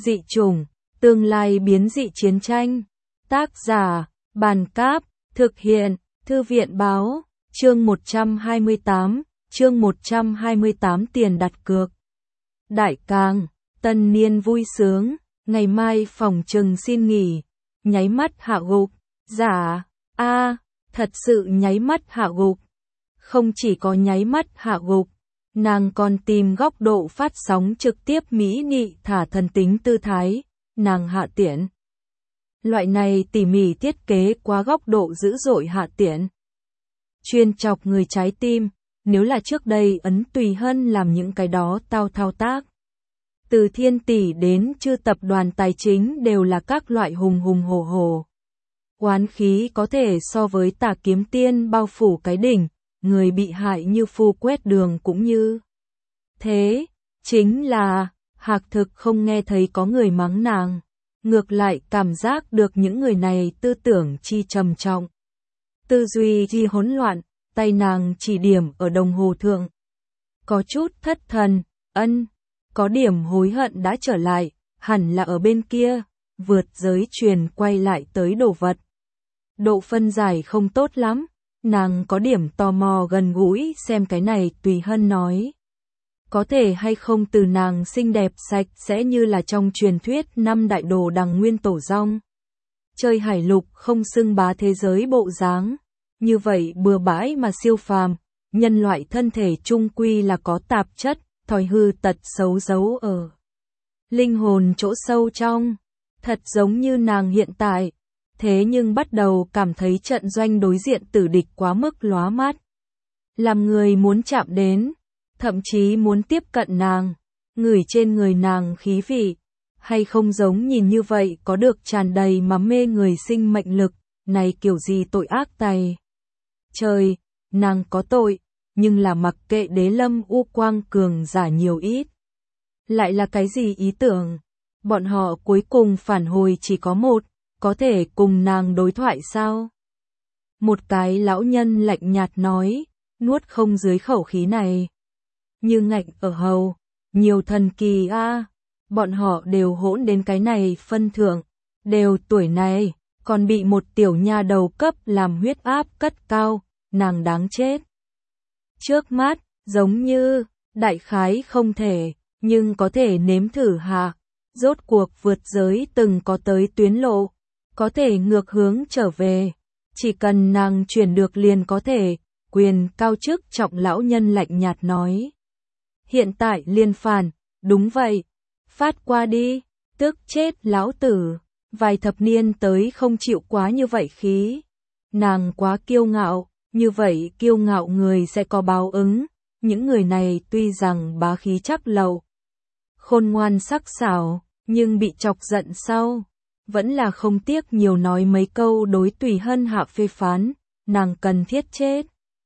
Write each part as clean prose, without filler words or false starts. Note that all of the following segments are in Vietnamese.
Dị chủng, tương lai biến dị chiến tranh. Tác giả, Bàn Cáp, thực hiện, Thư viện Báo, chương 128, tiền đặt cược. Đại Cang, tân niên vui sướng, ngày mai phòng trừng xin nghỉ, nháy mắt hạ gục, giả, thật sự nháy mắt hạ gục. Không chỉ có nháy mắt hạ gục, nàng còn tìm góc độ phát sóng trực tiếp mỹ nghị thả thần tính tư thái, nàng hạ tiễn. Loại này tỉ mỉ thiết kế quá góc độ dữ dội hạ tiễn. Chuyên chọc người trái tim, nếu là trước đây Ấn Tùy Hân làm những cái đó thao tác. Từ Thiên Tỷ đến Chư tập đoàn tài chính đều là các loại hùng hùng hổ. Oán khí có thể so với Tà Kiếm Tiên bao phủ cái đỉnh, người bị hại như phu quét đường cũng như. Thế, chính là, Hạc Thực không nghe thấy có người mắng nàng. Ngược lại cảm giác được những người này tư tưởng chi trầm trọng. Tư duy chi hỗn loạn, tay nàng chỉ điểm ở đồng hồ thượng. Có chút thất thần, có điểm hối hận đã trở lại, hẳn là ở bên kia, vượt giới truyền quay lại tới đồ vật. Độ phân giải không tốt lắm, nàng có điểm tò mò gần gũi xem cái này Tùy Hân nói. Có thể hay không từ nàng xinh đẹp sạch sẽ như là trong truyền thuyết năm đại đồ đằng nguyên tổ rong. Chơi hải lục không xưng bá thế giới bộ dáng. Như vậy bừa bãi mà siêu phàm, nhân loại thân thể chung quy là có tạp chất, thói hư tật xấu giấu ở linh hồn chỗ sâu trong, thật giống như nàng hiện tại. Thế nhưng bắt đầu cảm thấy trận doanh đối diện tử địch quá mức lóa mắt. Làm người muốn chạm đến, thậm chí muốn tiếp cận nàng, ngửi trên người nàng khí vị, hay không giống nhìn như vậy có được tràn đầy mà mê người sinh mệnh lực, này kiểu gì tội ác tày. Trời, nàng có tội, nhưng là mặc kệ Đế Lâm U Quang cường giả nhiều ít. Lại là cái gì ý tưởng? Bọn họ cuối cùng phản hồi chỉ có một, có thể cùng nàng đối thoại sao? Một cái lão nhân lạnh nhạt nói, nuốt không dưới khẩu khí này. Như ngạnh ở hầu, nhiều thần kỳ bọn họ đều hỗn đến cái này phân thượng, đều tuổi này, còn bị một tiểu nha đầu cấp làm huyết áp cất cao, nàng đáng chết. Trước mắt, giống như, đại khái không thể, nhưng có thể nếm thử hạ, rốt cuộc vượt giới từng có tới tuyến lộ, có thể ngược hướng trở về, chỉ cần nàng chuyển được liền có thể, quyền cao chức trọng lão nhân lạnh nhạt nói. Hiện tại liên phản, đúng vậy, phát qua đi, tức chết lão tử, vài thập niên tới không chịu quá như vậy khí. Nàng quá kiêu ngạo, như vậy kiêu ngạo người sẽ có báo ứng, những người này tuy rằng bá khí chắc lậu, khôn ngoan sắc sảo, nhưng bị chọc giận sau, vẫn là không tiếc nhiều nói mấy câu đối Tùy Hân hạ phê phán, nàng cần thiết chết.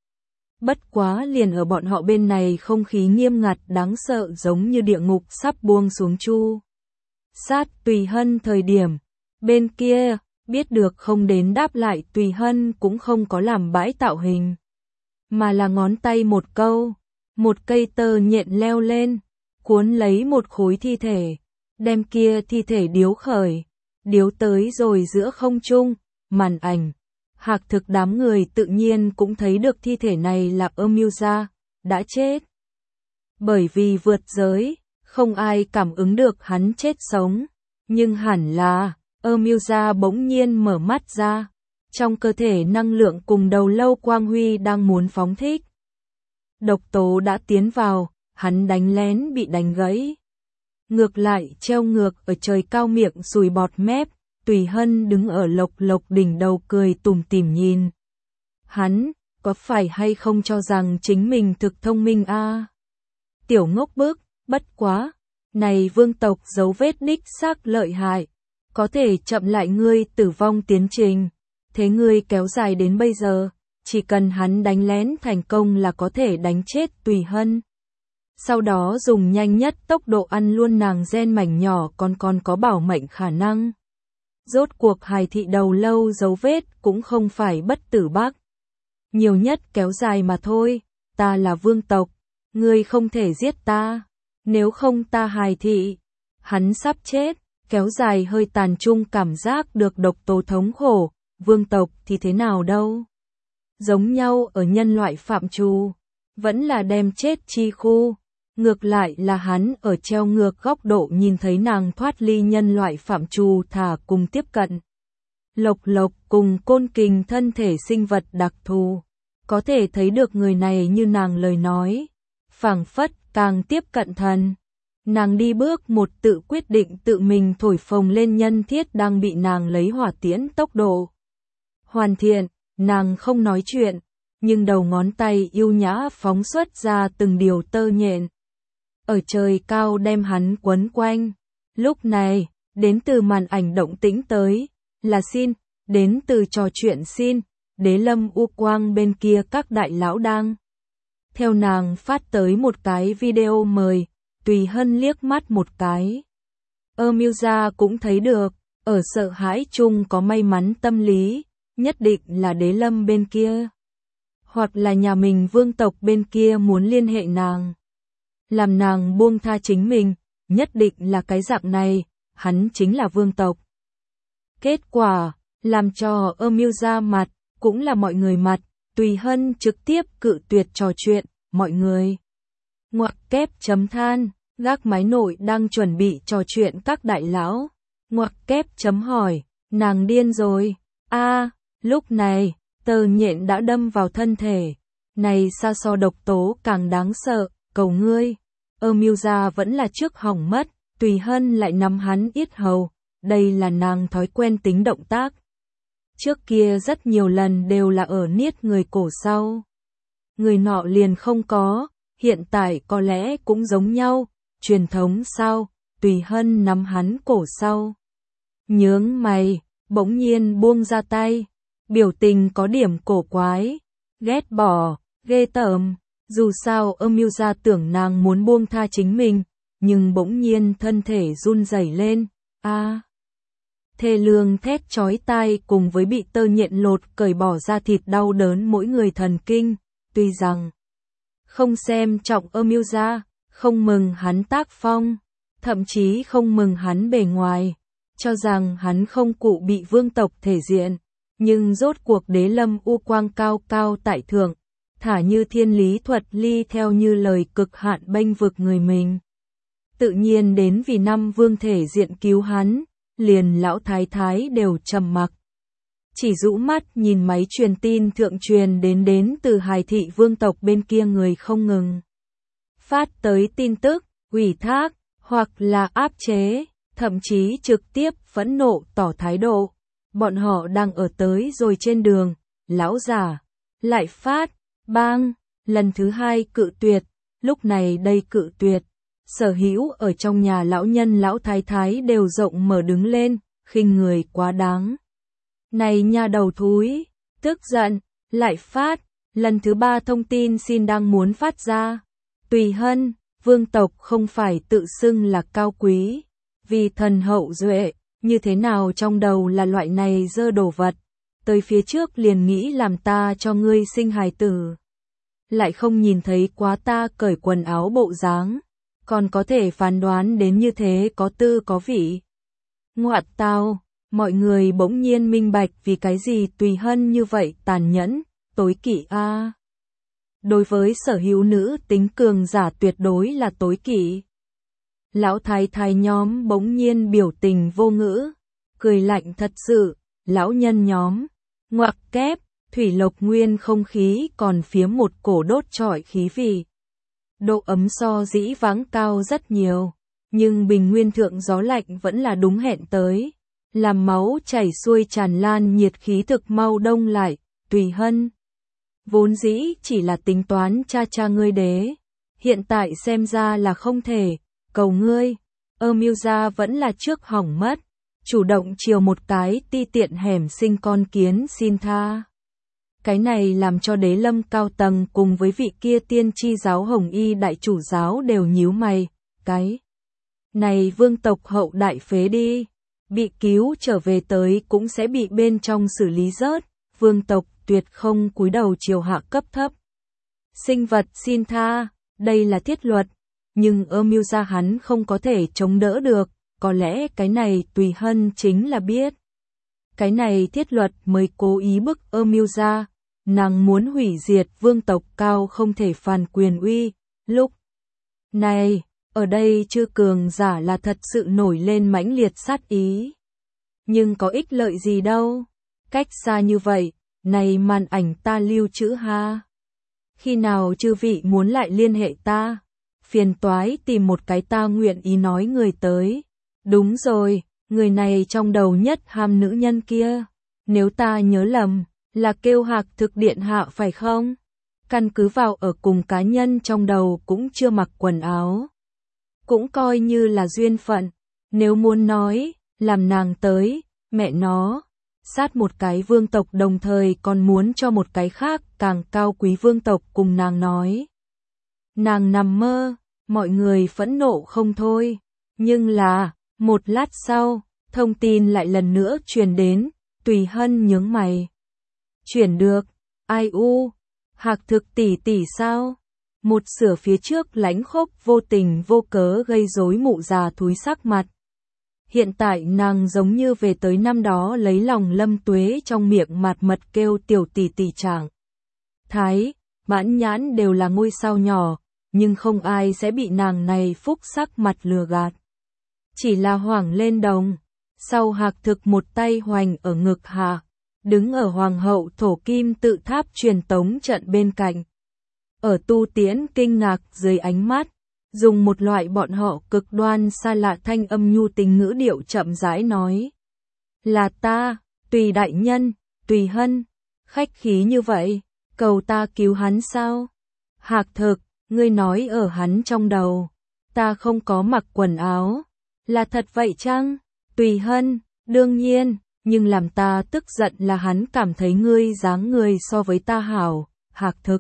Bất quá liền ở bọn họ bên này không khí nghiêm ngặt đáng sợ giống như địa ngục sắp buông xuống chu. Sát Tùy Hân thời điểm, bên kia, biết được không đến đáp lại Tùy Hân cũng không có làm bãi tạo hình. Mà là ngón tay một câu, một cây tơ nhện leo lên, cuốn lấy một khối thi thể, đem kia thi thể điếu khởi, điếu tới rồi giữa không trung, màn ảnh. Hạc Thực đám người tự nhiên cũng thấy được thi thể này là Emilia, đã chết. Bởi vì vượt giới, không ai cảm ứng được hắn chết sống, nhưng hẳn là, Emilia bỗng nhiên mở mắt ra, trong cơ thể năng lượng cùng đầu lâu quang huy đang muốn phóng thích. Độc tố đã tiến vào, hắn đánh lén bị đánh gãy. Ngược lại treo ngược ở trời cao miệng sùi bọt mép. Tùy Hân đứng ở lộc lộc đỉnh đầu cười tủm tỉm nhìn. Hắn, có phải hay không cho rằng chính mình thực thông minh Tiểu ngốc bức, bất quá. Này vương tộc dấu vết đích xác lợi hại. Có thể chậm lại ngươi tử vong tiến trình. Thế ngươi kéo dài đến bây giờ, chỉ cần hắn đánh lén thành công là có thể đánh chết Tùy Hân. Sau đó dùng nhanh nhất tốc độ ăn luôn nàng gen mảnh nhỏ còn có bảo mệnh khả năng. Rốt cuộc hài thị đầu lâu dấu vết cũng không phải bất tử bác. Nhiều nhất kéo dài mà thôi, ta là vương tộc, ngươi không thể giết ta, nếu không ta hài thị. Hắn sắp chết, kéo dài hơi tàn chung cảm giác được độc tố thống khổ, vương tộc thì thế nào đâu. Giống nhau ở nhân loại phạm trù, vẫn là đem chết chi khu. Ngược lại là hắn ở treo ngược góc độ nhìn thấy nàng thoát ly nhân loại phạm trù thả cùng tiếp cận. Lộc Lộc cùng Côn Kình thân thể sinh vật đặc thù, có thể thấy được người này như nàng lời nói, phảng phất càng tiếp cận thần. Nàng đi bước một tự quyết định tự mình thổi phồng lên nhân thiết đang bị nàng lấy hỏa tiễn tốc độ hoàn thiện, nàng không nói chuyện, nhưng đầu ngón tay yêu nhã phóng xuất ra từng điều tơ nhện. Ở trời cao đem hắn quấn quanh. Lúc này, đến từ màn ảnh động tĩnh tới, là xin, đến từ trò chuyện xin, Đế Lâm U Quang bên kia các đại lão đang. Theo nàng phát tới một cái video mời, Tùy Hân liếc mắt một cái. Miuza cũng thấy được, ở sợ hãi chung có may mắn tâm lý, nhất định là Đế Lâm bên kia. Hoặc là nhà mình vương tộc bên kia muốn liên hệ nàng. Làm nàng buông tha chính mình, nhất định là cái dạng này, hắn chính là vương tộc. Kết quả, làm cho Miuza mặt, cũng là mọi người mặt, Tùy Hân trực tiếp cự tuyệt trò chuyện, mọi người. Ngoặc kép chấm than, gác mái nội đang chuẩn bị trò chuyện các đại lão. Ngoặc kép chấm hỏi, nàng điên rồi. Lúc này, tơ nhện đã đâm vào thân thể. Này xa so độc tố càng đáng sợ, cầu ngươi. Miuza vẫn là trước hỏng mất, Tùy Hân lại nắm hắn yết hầu. Đây là nàng thói quen tính động tác. Trước kia rất nhiều lần đều là ở niết người cổ sau. Người nọ liền không có, hiện tại có lẽ cũng giống nhau, truyền thống sao, Tùy Hân nắm hắn cổ sau. Nhướng mày, bỗng nhiên buông ra tay, biểu tình có điểm cổ quái, ghét bỏ, ghê tởm, dù sao Miuza tưởng nàng muốn buông tha chính mình, nhưng bỗng nhiên thân thể run rẩy lên, thê lương thét chói tai cùng với bị tơ nhện lột cởi bỏ ra thịt đau đớn mỗi người thần kinh, tuy rằng không xem trọng Miuza, không mừng hắn tác phong, thậm chí không mừng hắn bề ngoài, cho rằng hắn không cụ bị vương tộc thể diện, nhưng rốt cuộc Đế Lâm U Quang cao cao tại thượng, thả như thiên lý thuật ly theo như lời cực hạn bênh vực người mình. Tự nhiên đến vì năm vương thể diện cứu hắn, liền lão thái thái đều trầm mặc. Chỉ rũ mắt nhìn máy truyền tin thượng truyền đến từ Hải thị vương tộc bên kia người không ngừng phát tới tin tức, ủy thác, hoặc là áp chế, thậm chí trực tiếp phẫn nộ tỏ thái độ. Bọn họ đang ở tới rồi trên đường, lão giả lại phát, bang, lần thứ hai cự tuyệt, lúc này đây cự tuyệt. Sở hữu ở trong nhà lão nhân lão thái thái đều rộng mở đứng lên, khinh người quá đáng. Này nhà đầu thúi, tức giận, lại phát, lần thứ ba thông tin xin đang muốn phát ra. Tùy Hân, vương tộc không phải tự xưng là cao quý, vì thần hậu duệ, như thế nào trong đầu là loại này dơ đồ vật, tới phía trước liền nghĩ làm ta cho ngươi sinh hài tử. Lại không nhìn thấy quá ta cởi quần áo bộ dáng, còn có thể phán đoán đến như thế có tư có vị. Ngoạt tao, mọi người bỗng nhiên minh bạch vì cái gì Tùy Hân như vậy tàn nhẫn, tối kỵ Đối với sở hữu nữ tính cường giả tuyệt đối là tối kỵ. Lão thái thái nhóm bỗng nhiên biểu tình vô ngữ, cười lạnh thật sự, lão nhân nhóm, ngoặc kép, thủy lộc nguyên không khí còn phía một cổ đốt trọi khí vị. Độ ấm so dĩ vãng cao rất nhiều, nhưng bình nguyên thượng gió lạnh vẫn là đúng hẹn tới, làm máu chảy xuôi tràn lan nhiệt khí thực mau đông lại, Tùy Hân. Vốn dĩ chỉ là tính toán cha ngươi đế, hiện tại xem ra là không thể, cầu ngươi. Miuza vẫn là trước hỏng mất, chủ động chiều một cái ti tiện hẻm sinh con kiến xin tha. Cái này làm cho Đế Lâm cao tầng cùng với vị kia tiên tri giáo Hồng Y đại chủ giáo đều nhíu mày, cái này vương tộc hậu đại phế đi, bị cứu trở về tới cũng sẽ bị bên trong xử lý rớt, vương tộc tuyệt không cúi đầu chiều hạ cấp thấp. Sinh vật xin tha, đây là thiết luật, nhưng Miuza hắn không có thể chống đỡ được, có lẽ cái này Tùy Hân chính là biết. Cái này thiết luật mới cố ý bức âm mưu ra, nàng muốn hủy diệt vương tộc cao không thể phản quyền uy. Lúc này, ở đây chư cường giả là thật sự nổi lên mãnh liệt sát ý. Nhưng có ích lợi gì đâu, cách xa như vậy, này màn ảnh ta lưu trữ ha. Khi nào chư vị muốn lại liên hệ ta, phiền toái tìm một cái ta nguyện ý nói người tới. Đúng rồi, người này trong đầu nhất ham nữ nhân kia, nếu ta nhớ lầm, là kêu Hạc Thực điện hạ phải không? Căn cứ vào ở cùng cá nhân trong đầu cũng chưa mặc quần áo. Cũng coi như là duyên phận, nếu muốn nói, làm nàng tới, mẹ nó, sát một cái vương tộc đồng thời còn muốn cho một cái khác càng cao quý vương tộc cùng nàng nói. Nàng nằm mơ, mọi người phẫn nộ không thôi, nhưng là, một lát sau, thông tin lại lần nữa truyền đến, Tùy Hân nhướng mày. Chuyển được, ai u, Hạc Thực tỷ tỷ sao? Một sửa phía trước lãnh khốc vô tình vô cớ gây rối mụ già thúi sắc mặt. Hiện tại nàng giống như về tới năm đó lấy lòng Lâm Tuế trong miệng mạt mật kêu tiểu tỷ tỷ chẳng. Thái, mãn nhãn đều là ngôi sao nhỏ, nhưng không ai sẽ bị nàng này phúc sắc mặt lừa gạt. Chỉ là hoảng lên đồng, sau Hạc Thực một tay hoành ở ngực hạ, đứng ở hoàng hậu thổ kim tự tháp truyền tống trận bên cạnh. Ở Tu Tiễn kinh ngạc dưới ánh mắt, dùng một loại bọn họ cực đoan xa lạ thanh âm nhu tình ngữ điệu chậm rãi nói. Là ta, Tùy đại nhân, Tùy Hân, khách khí như vậy, cầu ta cứu hắn sao? Hạc Thực, ngươi nói ở hắn trong đầu, ta không có mặc quần áo, là thật vậy chăng? Tùy Hân, đương nhiên, nhưng làm ta tức giận là hắn cảm thấy ngươi dáng người so với ta hảo, Hạc Thực.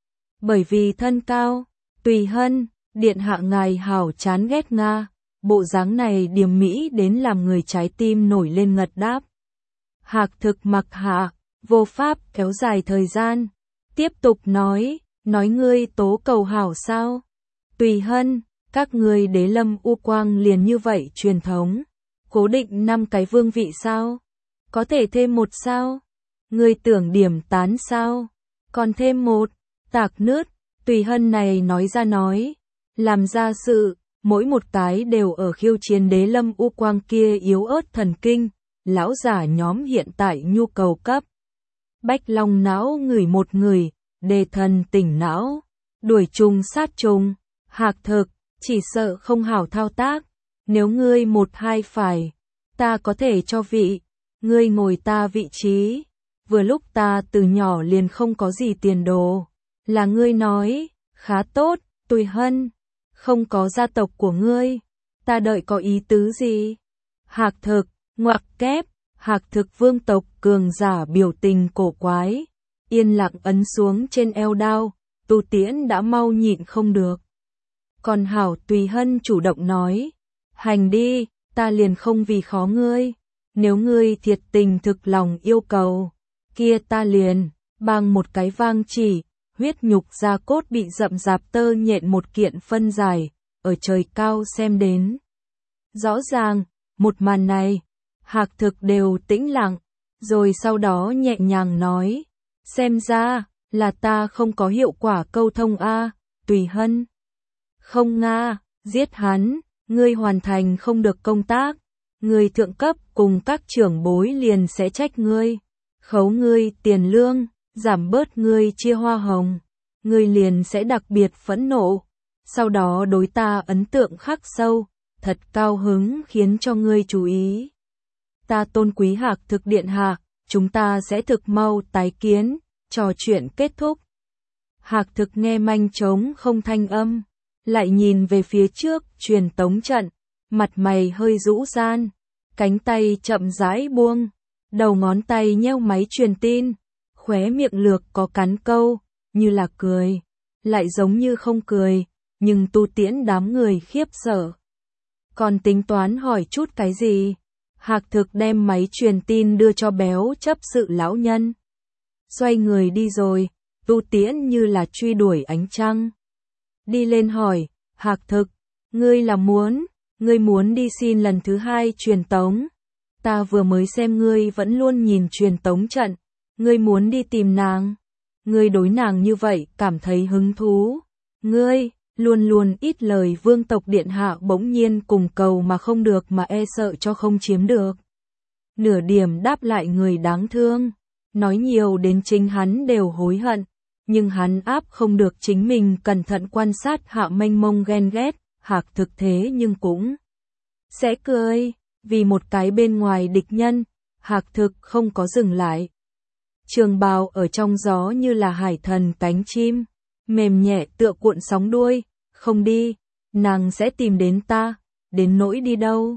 Bởi vì thân cao, Tùy Hân, điện hạ ngài hảo chán ghét Nga, bộ dáng này điềm mỹ đến làm người trái tim nổi lên ngật đáp. Hạc Thực mặc hạ, vô pháp kéo dài thời gian, tiếp tục nói ngươi tố cầu hảo sao? Tùy Hân, các ngươi đế lâm u quang liền như vậy truyền thống, cố định 5 cái vương vị sao? Có thể thêm một sao? Ngươi tưởng điểm tán sao? Còn thêm một, tạc nứt, Tùy Hân này nói ra nói, làm ra sự, mỗi một cái đều ở khiêu chiến đế lâm u quang kia yếu ớt thần kinh, lão giả nhóm hiện tại nhu cầu cấp. Bách long não ngửi một người, đề thần tỉnh não, đuổi trùng sát trùng, Hạc Thực, chỉ sợ không hảo thao tác, nếu ngươi một hai phải, ta có thể cho vị, ngươi ngồi ta vị trí, vừa lúc ta từ nhỏ liền không có gì tiền đồ, là ngươi nói, khá tốt, Tùy Hân, không có gia tộc của ngươi, ta đợi có ý tứ gì? Hạc Thực, ngoặc kép, Hạc Thực vương tộc cường giả biểu tình cổ quái, yên lặng ấn xuống trên eo đao, Tu Tiễn đã mau nhịn không được. Còn hảo Tùy Hân chủ động nói, hành đi, ta liền không vì khó ngươi, nếu ngươi thiệt tình thực lòng yêu cầu, kia ta liền, bằng một cái vang chỉ, huyết nhục da cốt bị rậm rạp tơ nhện một kiện phân giải, ở trời cao xem đến. Rõ ràng, một màn này, Hạc Thực đều tĩnh lặng, rồi sau đó nhẹ nhàng nói, xem ra, là ta không có hiệu quả câu thông a, Tùy Hân. Không nga, giết hắn, ngươi hoàn thành không được công tác, người thượng cấp cùng các trưởng bối liền sẽ trách ngươi, khấu ngươi tiền lương, giảm bớt ngươi chia hoa hồng, ngươi liền sẽ đặc biệt phẫn nộ, sau đó đối ta ấn tượng khắc sâu, thật cao hứng khiến cho ngươi chú ý. Ta tôn quý Hạc Thực điện hạ, chúng ta sẽ thực mau tái kiến, trò chuyện kết thúc. Hạc Thực nghe manh trống không thanh âm, lại nhìn về phía trước truyền tống trận, mặt mày hơi rũ ran, cánh tay chậm rãi buông, đầu ngón tay nheo máy truyền tin, khóe miệng lược có cắn câu, như là cười, lại giống như không cười, nhưng Tu Tiễn đám người khiếp sợ. Còn tính toán hỏi chút cái gì? Hạc Thực đem máy truyền tin đưa cho béo chấp sự lão nhân. Xoay người đi rồi, Tu Tiễn như là truy đuổi ánh trăng. Đi lên hỏi, Hạc Thực, ngươi là muốn, Ngươi muốn đi xin lần thứ 2 truyền tống. Ta vừa mới xem ngươi vẫn luôn nhìn truyền tống trận. Ngươi muốn đi tìm nàng. Ngươi đối nàng như vậy cảm thấy hứng thú. Ngươi, luôn luôn ít lời vương tộc điện hạ bỗng nhiên cùng cầu mà không được mà e sợ cho không chiếm được. Nửa điểm đáp lại người đáng thương. Nói nhiều đến chính hắn đều hối hận. Nhưng hắn áp không được chính mình cẩn thận quan sát Hạ mênh mông ghen ghét. Hạc thực thế nhưng cũng sẽ cười. Vì một cái bên ngoài địch nhân, Hạc thực không có dừng lại. Trường bào ở trong gió như là hải thần cánh chim, mềm nhẹ tựa cuộn sóng đuôi, không đi, nàng sẽ tìm đến ta, đến nỗi đi đâu.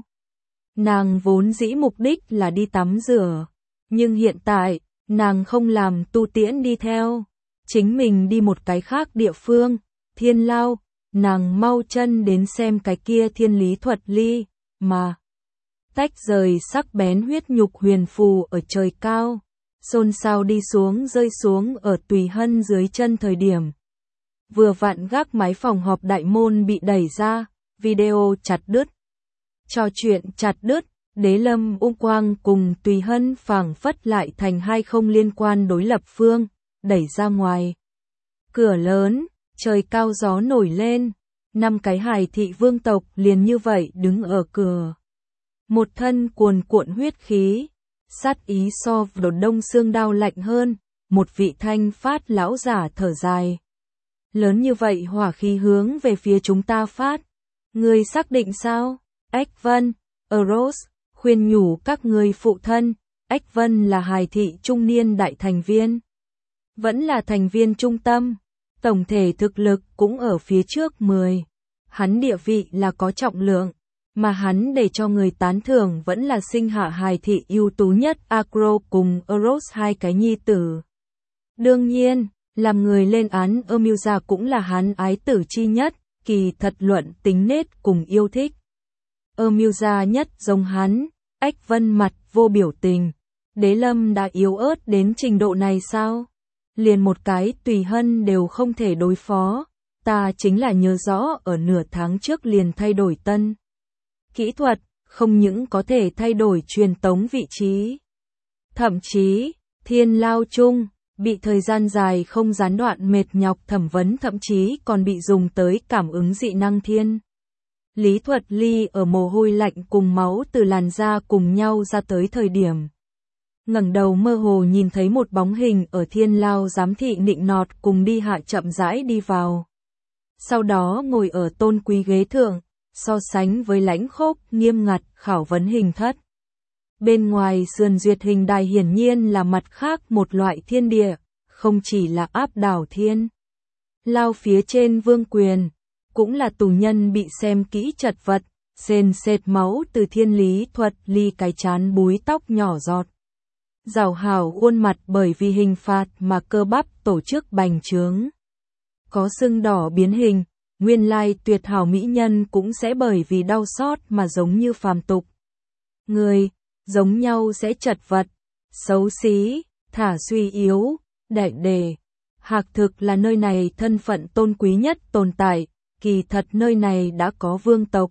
Nàng vốn dĩ mục đích là đi tắm rửa, nhưng hiện tại, nàng không làm Tu Tiễn đi theo, chính mình đi một cái khác địa phương, Thiên Lao, nàng mau chân đến xem cái kia thiên lý thuật ly, mà tách rời sắc bén huyết nhục huyền phù ở trời cao, xôn xao đi xuống rơi xuống ở Tùy Hân dưới chân thời điểm. Vừa vặn gác mái phòng họp đại môn bị đẩy ra, video chặt đứt. Trò chuyện chặt đứt, Đế Lâm Ung Quang cùng Tùy Hân phảng phất lại thành hai không liên quan đối lập phương, đẩy ra ngoài. Cửa lớn, trời cao gió nổi lên, 5 cái Hải thị vương tộc liền như vậy đứng ở cửa. Một thân cuồn cuộn huyết khí, sát ý so với đông xương đao lạnh hơn, một vị thanh phát lão giả thở dài. Lớn như vậy hỏa khí hướng về phía chúng ta phát. Ngươi xác định sao? Ếch Vân, Eros, khuyên nhủ các ngươi phụ thân, Ếch Vân là Hải thị trung niên đại thành viên. Vẫn là thành viên trung tâm, tổng thể thực lực cũng ở phía trước 10. Hắn địa vị là có trọng lượng, mà hắn để cho người tán thưởng vẫn là sinh hạ Hải thị ưu tú nhất Acro cùng Eros hai cái nhi tử. Đương nhiên, làm người lên án Ermilza cũng là hắn ái tử chi nhất, kỳ thật luận tính nết cùng yêu thích. Ermilza nhất giống hắn, Ếch Vân mặt vô biểu tình. Đế Lâm đã yếu ớt đến trình độ này sao? Liền một cái Tùy Hân đều không thể đối phó. Ta chính là nhớ rõ ở nửa tháng trước liền thay đổi tân kỹ thuật, không những có thể thay đổi truyền tống vị trí. Thậm chí, Thiên Lao chung, bị thời gian dài không gián đoạn mệt nhọc thẩm vấn thậm chí còn bị dùng tới cảm ứng dị năng thiên. Lý thuật ly ở mồ hôi lạnh cùng máu từ làn da cùng nhau ra tới thời điểm. Ngẩng đầu mơ hồ nhìn thấy một bóng hình ở Thiên Lao giám thị nịnh nọt cùng đi hạ chậm rãi đi vào. Sau đó ngồi ở tôn quý ghế thượng, so sánh với lãnh khốc nghiêm ngặt khảo vấn hình thất. Bên ngoài sườn duyệt hình đài hiển nhiên là mặt khác một loại thiên địa, không chỉ là áp đảo Thiên Lao phía trên vương quyền, cũng là tù nhân bị xem kỹ chật vật, sền sệt máu từ thiên lý thuật ly cái chán búi tóc nhỏ giọt. Rào hào khuôn mặt bởi vì hình phạt mà cơ bắp tổ chức bành trướng. Có sưng đỏ biến hình, nguyên lai tuyệt hảo mỹ nhân cũng sẽ bởi vì đau xót mà giống như phàm tục. Người, giống nhau sẽ chật vật, xấu xí, thả suy yếu, đại đề. Hạc thực là nơi này thân phận tôn quý nhất tồn tại, kỳ thật nơi này đã có vương tộc.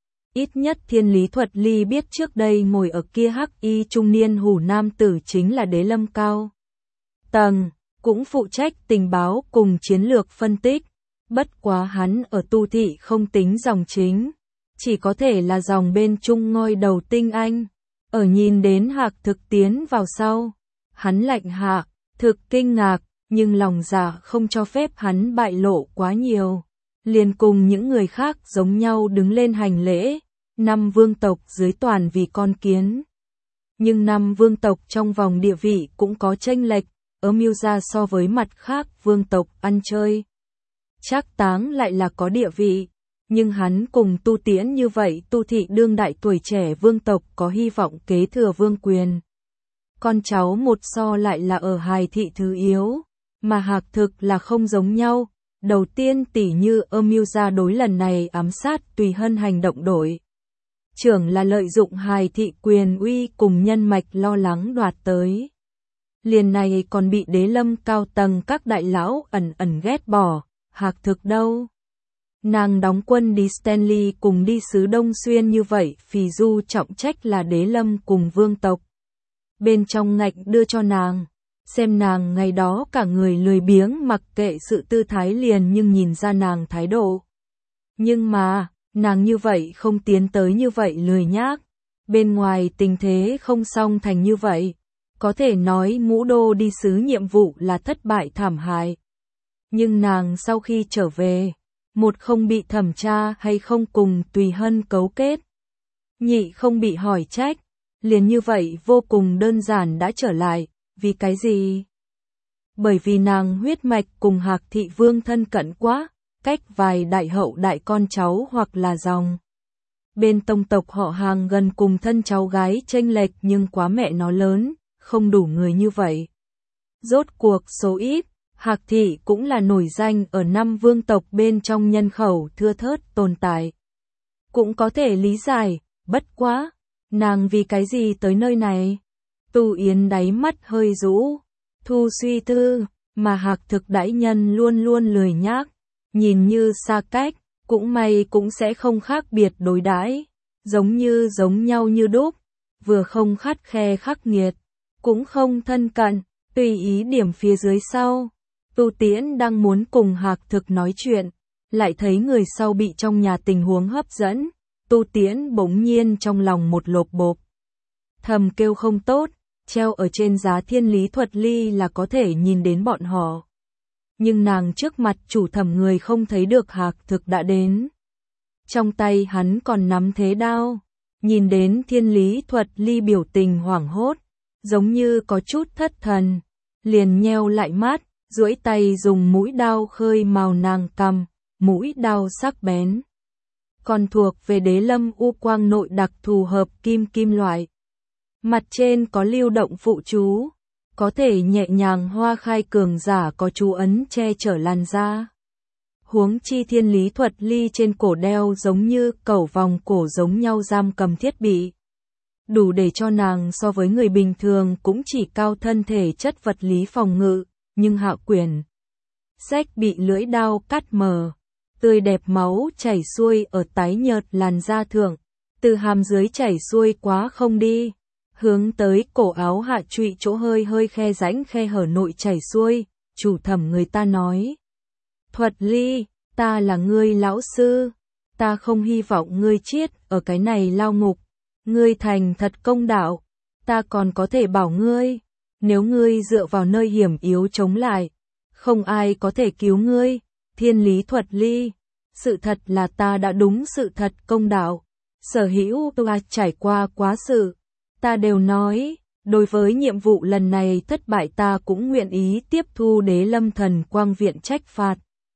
Ít nhất thiên lý thuật ly biết trước đây ngồi ở kia hắc y trung niên hủ nam tử chính là Đế Lâm cao tầng, cũng phụ trách tình báo cùng chiến lược phân tích. Bất quá hắn ở tu thị không tính dòng chính, chỉ có thể là dòng bên trung ngôi đầu tinh anh. Ở nhìn đến Hạc thực tiến vào sau, hắn lạnh hạ, thực kinh ngạc, nhưng lòng dạ không cho phép hắn bại lộ quá nhiều. Liền cùng những người khác giống nhau đứng lên hành lễ, 5 vương tộc dưới toàn vì con kiến. Nhưng 5 vương tộc trong vòng địa vị cũng có chênh lệch, Ermilza so với mặt khác vương tộc ăn chơi. Trác Táng lại là có địa vị, nhưng hắn cùng Tu Tiễn như vậy tu thị đương đại tuổi trẻ vương tộc có hy vọng kế thừa vương quyền. Con cháu một so lại là ở Hải thị thứ yếu, mà Hạc thực là không giống nhau. Đầu tiên tỉ như Ermilza đối lần này ám sát Tùy Hân hành động đổi. Trưởng là lợi dụng Hải thị quyền uy cùng nhân mạch lo lắng đoạt tới. Liền này còn bị Đế Lâm cao tầng các đại lão ẩn ẩn ghét bỏ, Hạc thực đâu. Nàng đóng quân đi Stanley cùng đi xứ Đông Xuyên như vậy, phì du trọng trách là đế lâm cùng vương tộc. Bên trong ngạch đưa cho nàng, xem nàng ngày đó cả người lười biếng mặc kệ sự tư thái liền nhưng nhìn ra nàng thái độ. Nhưng mà, nàng như vậy không tiến tới như vậy lười nhác. Bên ngoài tình thế không xong thành như vậy. Có thể nói ngũ đô đi sứ nhiệm vụ là thất bại thảm hại. Nhưng nàng sau khi trở về, một không bị thẩm tra hay không cùng Tùy Hân cấu kết. Nhị không bị hỏi trách. Liền như vậy vô cùng đơn giản đã trở lại. Vì cái gì? Bởi vì nàng huyết mạch cùng Hạc Thị Vương thân cận quá, cách vài đại hậu đại con cháu hoặc là dòng. Bên tông tộc họ hàng gần cùng thân cháu gái chênh lệch nhưng quá mẹ nó lớn, không đủ người như vậy. Rốt cuộc số ít, Hạc Thị cũng là nổi danh ở năm vương tộc bên trong nhân khẩu thưa thớt tồn tại. Cũng có thể lý giải, bất quá, nàng vì cái gì tới nơi này? Tu Yến đáy mắt hơi rũ, thu suy tư, mà Hạc Thực đại nhân luôn luôn lười nhác, nhìn như xa cách, cũng may cũng sẽ không khác biệt đối đãi, giống nhau như đúc, vừa không khắt khe khắc nghiệt, cũng không thân cận, tùy ý điểm phía dưới sau. Tu Tiễn đang muốn cùng Hạc Thực nói chuyện, lại thấy người sau bị trong nhà tình huống hấp dẫn, Tu Tiễn bỗng nhiên trong lòng một lộp bộp. Thầm kêu không tốt, treo ở trên giá Thiên Lý Thuật Ly là có thể nhìn đến bọn họ. Nhưng nàng trước mặt chủ thẩm người không thấy được Hạc Thực đã đến. Trong tay hắn còn nắm thế đao, nhìn đến Thiên Lý Thuật Ly biểu tình hoảng hốt, giống như có chút thất thần, liền nheo lại mắt, duỗi tay dùng mũi đao khơi màu nàng cằm, mũi đao sắc bén. Còn thuộc về đế lâm u quang nội đặc thù hợp kim loại. Mặt trên có lưu động phụ chú, có thể nhẹ nhàng hoa khai cường giả có chú ấn che chở làn da. Huống chi Thiên Lý Thuật Ly trên cổ đeo giống như cẩu vòng cổ giống nhau giam cầm thiết bị. Đủ để cho nàng so với người bình thường cũng chỉ cao thân thể chất vật lý phòng ngự, nhưng Hạ Quyển sách bị lưỡi đao cắt mờ, tươi đẹp máu chảy xuôi ở tái nhợt làn da thượng, từ hàm dưới chảy xuôi quá không đi, hướng tới cổ áo hạ trụy chỗ hơi khe rãnh khe hở nội chảy xuôi, chủ thẩm người ta nói. Thuật Ly, ta là ngươi lão sư, ta không hy vọng ngươi chết ở cái này lao ngục, ngươi thành thật công đạo, ta còn có thể bảo ngươi, nếu ngươi dựa vào nơi hiểm yếu chống lại, không ai có thể cứu ngươi. Thiên Lý Thuật Ly, sự thật là ta đã đúng sự thật công đạo, sở hữu ta trải qua quá sự, ta đều nói, đối với nhiệm vụ lần này thất bại ta cũng nguyện ý tiếp thu đế lâm thần quang viện trách phạt.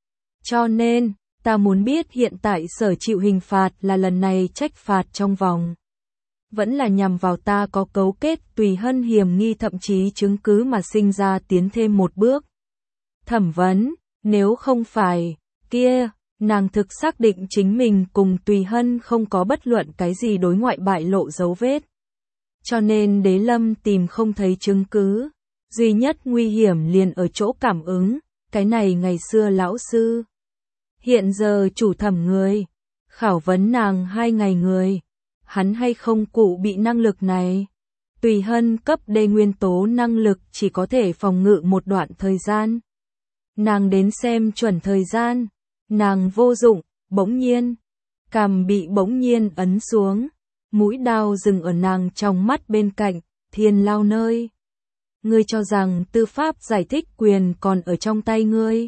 Cho nên, ta muốn biết hiện tại sở chịu hình phạt là lần này trách phạt trong vòng. Vẫn là nhằm vào ta có cấu kết Tùy Hân hiểm nghi thậm chí chứng cứ mà sinh ra tiến thêm một bước. Thẩm vấn, nếu không phải, kia, nàng thực xác định chính mình cùng Tùy Hân không có bất luận cái gì đối ngoại bại lộ dấu vết. Cho nên đế lâm tìm không thấy chứng cứ, duy nhất nguy hiểm liền ở chỗ cảm ứng, cái này ngày xưa lão sư. Hiện giờ chủ thẩm người, khảo vấn nàng 2 ngày người, hắn hay không cụ bị năng lực này. Tùy Hân cấp D nguyên tố năng lực chỉ có thể phòng ngự một đoạn thời gian. Nàng đến xem chuẩn thời gian, nàng vô dụng, bỗng nhiên, cằm bị bỗng nhiên ấn xuống, mũi đao dừng ở nàng trong mắt bên cạnh, thiên lao nơi. Ngươi cho rằng tư pháp giải thích quyền còn ở trong tay ngươi.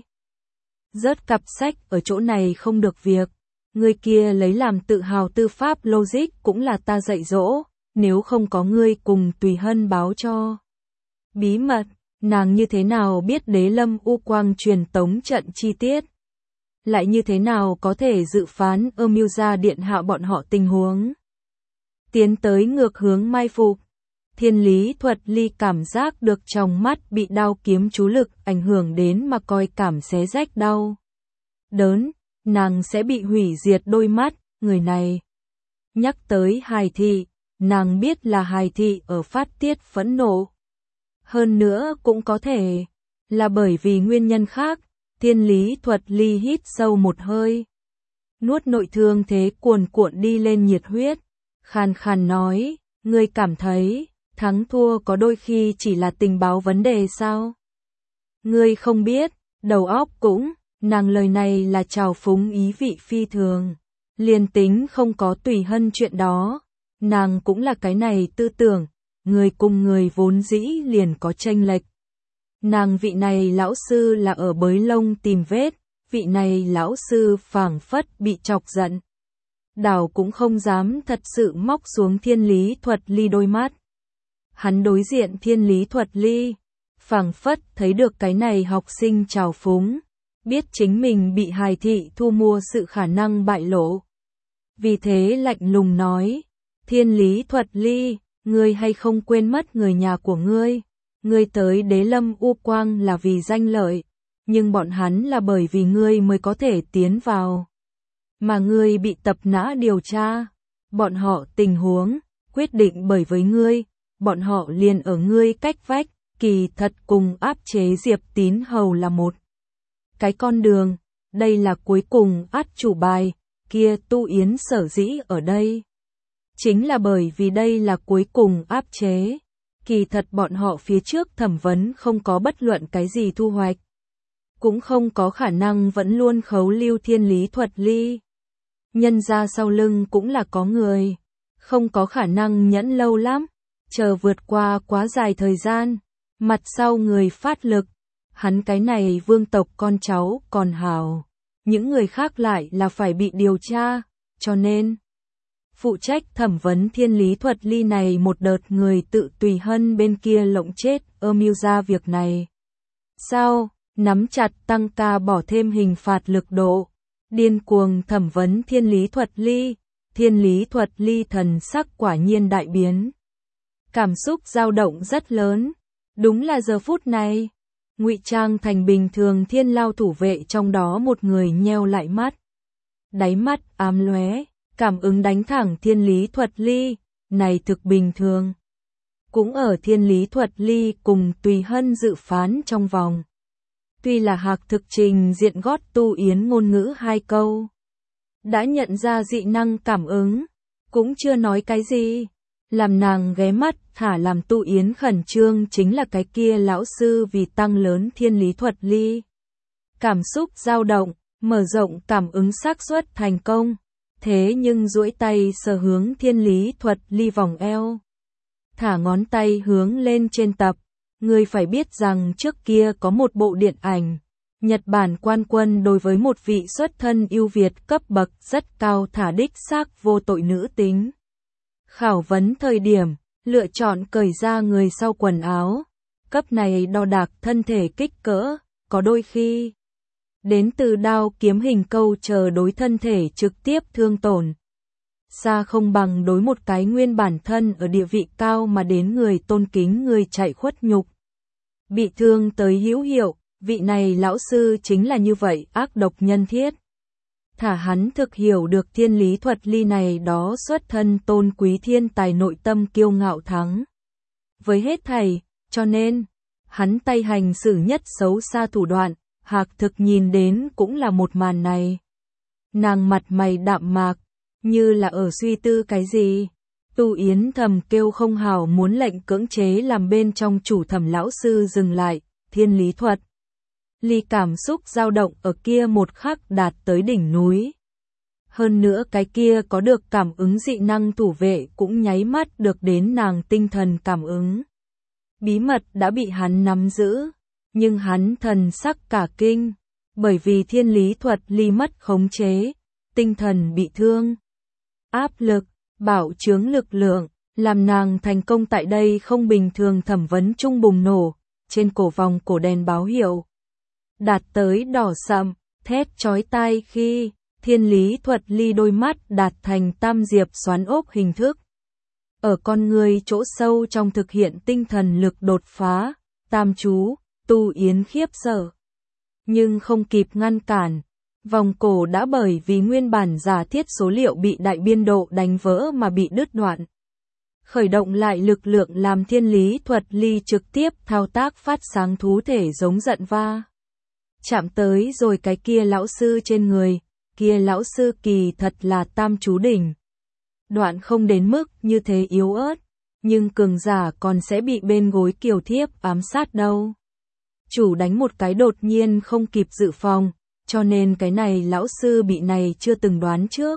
Rớt cặp sách ở chỗ này không được việc, ngươi kia lấy làm tự hào tư pháp logic cũng là ta dạy dỗ, nếu không có ngươi cùng Tùy Hân báo cho. Bí mật, nàng như thế nào biết đế lâm u quang truyền tống trận chi tiết? Lại như thế nào có thể dự phán mưu gia điện hạ bọn họ tình huống? Tiến tới ngược hướng mai phục. Thiên Lý Thuật Ly cảm giác được trong mắt bị đao kiếm chú lực ảnh hưởng đến mà coi cảm xé rách đau đớn, nàng sẽ bị hủy diệt đôi mắt, người này. Nhắc tới Hài Thị, nàng biết là Hài Thị ở phát tiết phẫn nộ. Hơn nữa cũng có thể là bởi vì nguyên nhân khác. Thiên Lý Thuật Ly hít sâu một hơi. nuốt nội thương thế cuồn cuộn đi lên nhiệt huyết, khàn khàn nói, ngươi cảm thấy, thắng thua có đôi khi chỉ là tình báo vấn đề sao? Ngươi không biết, đầu óc cũng, nàng lời này là trào phúng ý vị phi thường. Liền tính không có Tùy Hân chuyện đó, nàng cũng là cái này tư tưởng, người cùng người vốn dĩ liền có chênh lệch. Nàng vị này lão sư là ở bới lông tìm vết, vị này lão sư phảng phất bị chọc giận. Đảo cũng không dám thật sự móc xuống Thiên Lý Thuật Ly đôi mắt. Hắn đối diện Thiên Lý Thuật Ly, phảng phất thấy được cái này học sinh trào phúng, biết chính mình bị hài thị thu mua sự khả năng bại lộ. Vì thế lạnh lùng nói, Thiên Lý Thuật Ly, ngươi hay không quên mất người nhà của ngươi, ngươi tới Đế Lâm U Quang là vì danh lợi, nhưng bọn hắn là bởi vì ngươi mới có thể tiến vào. Mà ngươi bị tập nã điều tra, bọn họ tình huống, quyết định bởi với ngươi, bọn họ liền ở ngươi cách vách, kỳ thật cùng áp chế Diệp Tín Hầu là một cái con đường, đây là cuối cùng át chủ bài, kia Tu Yến sở dĩ ở đây. Chính là bởi vì đây là cuối cùng áp chế, kỳ thật bọn họ phía trước thẩm vấn không có bất luận cái gì thu hoạch. Cũng không có khả năng vẫn luôn khấu lưu Thiên Lý Thuật Ly. Nhân ra sau lưng cũng là có người, không có khả năng nhẫn lâu lắm, chờ vượt qua quá dài thời gian, mặt sau người phát lực, hắn cái này vương tộc con cháu còn hào, những người khác lại là phải bị điều tra, cho nên phụ trách thẩm vấn Thiên Lý Thuật Ly này một đợt người tự Tùy Hân bên kia lộng chết mưu ra việc này. Sao, nắm chặt tăng ca bỏ thêm hình phạt lực độ, điên cuồng thẩm vấn Thiên Lý Thuật Ly, Thiên Lý Thuật Ly thần sắc quả nhiên đại biến. Cảm xúc dao động rất lớn, đúng là giờ phút này, ngụy trang thành bình thường Thiên Lao thủ vệ trong đó một người nheo lại mắt. Đáy mắt ám lóe, cảm ứng đánh thẳng Thiên Lý Thuật Ly, này thực bình thường. Cũng ở Thiên Lý Thuật Ly cùng Tùy Hân dự phán trong vòng. Tuy là Hạc thực trình diện gót Tu Yến ngôn ngữ 2 câu. Đã nhận ra dị năng cảm ứng, cũng chưa nói cái gì. Làm nàng ghé mắt thả làm Tu Yến khẩn trương chính là cái kia lão sư vì tăng lớn Thiên Lý Thuật Ly. Cảm xúc dao động, mở rộng cảm ứng xác suất thành công. Thế nhưng duỗi tay sờ hướng Thiên Lý Thuật Ly vòng eo. Thả ngón tay hướng lên trên tập. Ngươi phải biết rằng trước kia có một bộ điện ảnh, Nhật Bản quan quân đối với một vị xuất thân ưu việt cấp bậc rất cao thả đích xác vô tội nữ tính. Khảo vấn thời điểm, lựa chọn cởi ra người sau quần áo. Cấp này đo đạc thân thể kích cỡ, có đôi khi đến từ đao kiếm hình câu chờ đối thân thể trực tiếp thương tổn. Xa không bằng đối một cái nguyên bản thân ở địa vị cao mà đến người tôn kính người chạy khuất nhục. Bị thương tới hữu hiệu, vị này lão sư chính là như vậy ác độc nhân thiết. Thả hắn thực hiểu được Thiên Lý Thuật Ly này đó xuất thân tôn quý thiên tài nội tâm kiêu ngạo thắng. Với hết thảy, cho nên, hắn tay hành xử nhất xấu xa thủ đoạn, Hạc thực nhìn đến cũng là một màn này. Nàng mặt mày đạm mạc, như là ở suy tư cái gì. Tu Yến thầm kêu không hào muốn lệnh cưỡng chế làm bên trong chủ thẩm lão sư dừng lại, Thiên Lý Thuật Ly cảm xúc dao động ở kia một khắc đạt tới đỉnh núi. Hơn nữa cái kia có được cảm ứng dị năng thủ vệ cũng nháy mắt được đến nàng tinh thần cảm ứng. Bí mật đã bị hắn nắm giữ, nhưng hắn thần sắc cả kinh, bởi vì Thiên Lý Thuật Ly mất khống chế, tinh thần bị thương. Áp lực, bảo chướng lực lượng, làm nàng thành công tại đây không bình thường thẩm vấn chung bùng nổ, trên cổ vòng cổ đèn báo hiệu. Đạt tới đỏ sậm, thét chói tai khi, Thiên Lý Thuật Ly đôi mắt đạt thành tam diệp xoắn ốc hình thức. Ở con người chỗ sâu trong thực hiện tinh thần lực đột phá, tam chú, Tu Yến khiếp sợ. Nhưng không kịp ngăn cản. Vòng cổ đã bởi vì nguyên bản giả thiết số liệu bị đại biên độ đánh vỡ mà bị đứt đoạn. Khởi động lại lực lượng làm Thiên Lý Thuật Ly trực tiếp thao tác phát sáng thú thể giống giận va. Chạm tới rồi cái kia lão sư trên người, kia lão sư kỳ thật là tam chú đỉnh. Đoạn không đến mức như thế yếu ớt, nhưng cường giả còn sẽ bị bên gối kiều thiếp ám sát đâu. Chủ đánh một cái đột nhiên không kịp dự phòng, cho nên cái này lão sư bị này chưa từng đoán trước.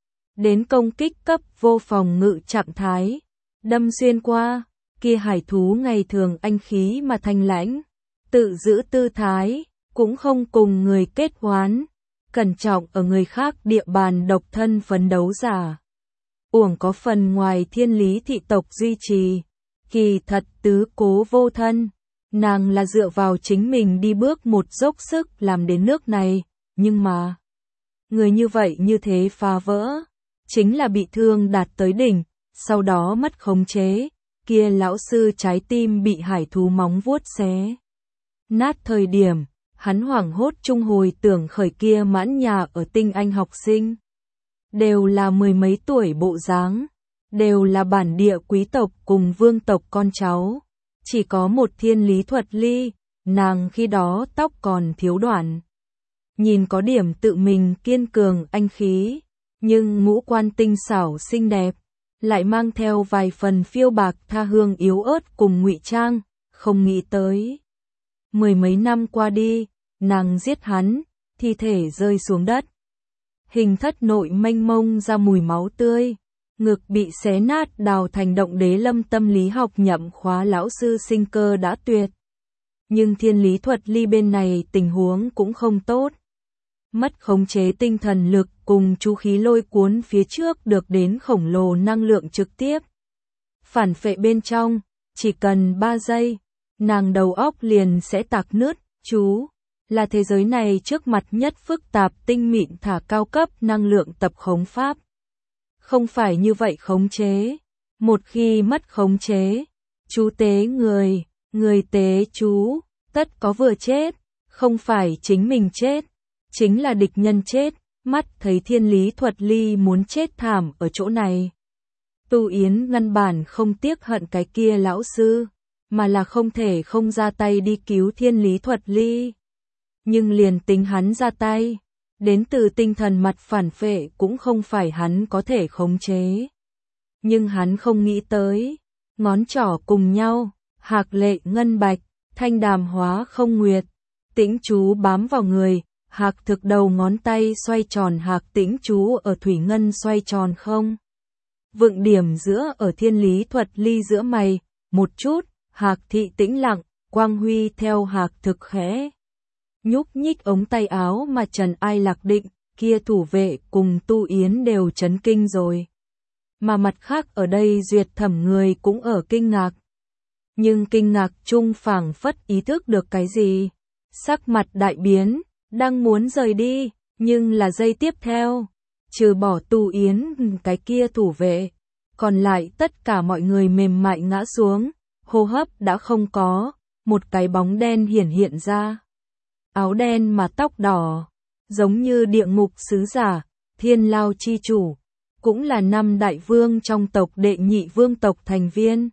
Đến công kích cấp vô phòng ngự trạng thái, đâm xuyên qua, kia hải thú ngày thường anh khí mà thanh lãnh, tự giữ tư thái, cũng không cùng người kết oán, cẩn trọng ở người khác địa bàn độc thân phấn đấu giả. Uổng có phần ngoài thiên lý thị tộc duy trì, kỳ thật tứ cố vô thân, nàng là dựa vào chính mình đi bước một dốc sức làm đến nước này, nhưng mà người như vậy như thế phá vỡ, chính là bị thương đạt tới đỉnh, sau đó mất khống chế, kia lão sư trái tim bị hải thú móng vuốt xé nát thời điểm, hắn hoảng hốt chung hồi tưởng khởi kia mãn nhà ở tinh anh học sinh. Đều là mười mấy tuổi bộ dáng, đều là bản địa quý tộc cùng vương tộc con cháu. Chỉ có một Thiên Lý Thuật Ly, nàng khi đó tóc còn thiếu đoạn. Nhìn có điểm tự mình kiên cường anh khí, nhưng ngũ quan tinh xảo xinh đẹp, lại mang theo vài phần phiêu bạc tha hương yếu ớt cùng ngụy trang, không nghĩ tới. Mười mấy năm qua đi, nàng giết hắn, thi thể rơi xuống đất. Hình thất nội mênh mông ra mùi máu tươi, ngực bị xé nát đào thành động đế lâm tâm lý học nhậm khóa lão sư sinh cơ đã tuyệt. Nhưng Thiên Lý Thuật Ly bên này tình huống cũng không tốt. Mất khống chế tinh thần lực cùng chú khí lôi cuốn phía trước được đến khổng lồ năng lượng trực tiếp. Phản phệ bên trong, chỉ cần 3 giây, nàng đầu óc liền sẽ tạc nứt, chú. Là thế giới này trước mặt nhất phức tạp tinh mịn thả cao cấp năng lượng tập khống pháp. Không phải như vậy khống chế. Một khi mất khống chế, chú tế người, người tế chú, tất có vừa chết, không phải chính mình chết, chính là địch nhân chết, mắt thấy Thiên Lý Thuật Ly muốn chết thảm ở chỗ này. Tu Yến ngăn bản không tiếc hận cái kia lão sư, mà là không thể không ra tay đi cứu Thiên Lý Thuật Ly. Nhưng liền tính hắn ra tay, đến từ tinh thần mặt phản phệ cũng không phải hắn có thể khống chế. Nhưng hắn không nghĩ tới, ngón trỏ cùng nhau, hạc lệ ngân bạch, thanh đàm hóa không nguyệt, tĩnh chú bám vào người, hạc thực đầu ngón tay xoay tròn hạc tĩnh chú ở thủy ngân xoay tròn không. Vựng điểm giữa ở Thiên Lý Thuật Ly giữa mày, một chút, hạc thị tĩnh lặng, quang huy theo hạc thực khẽ. Nhúc nhích ống tay áo mà Trần Ai Lạc Định, kia thủ vệ cùng Tu Yến đều chấn kinh rồi. Mà mặt khác ở đây duyệt thẩm người cũng ở kinh ngạc. Nhưng kinh ngạc chung phảng phất ý thức được cái gì. Sắc mặt đại biến, đang muốn rời đi, nhưng là giây tiếp theo. Trừ bỏ Tu Yến cái kia thủ vệ, còn lại tất cả mọi người mềm mại ngã xuống, hô hấp đã không có, một cái bóng đen hiển hiện ra. Áo đen mà tóc đỏ, giống như địa ngục sứ giả, Thiên Lao chi chủ, cũng là 5 đại vương trong tộc đệ nhị vương tộc thành viên.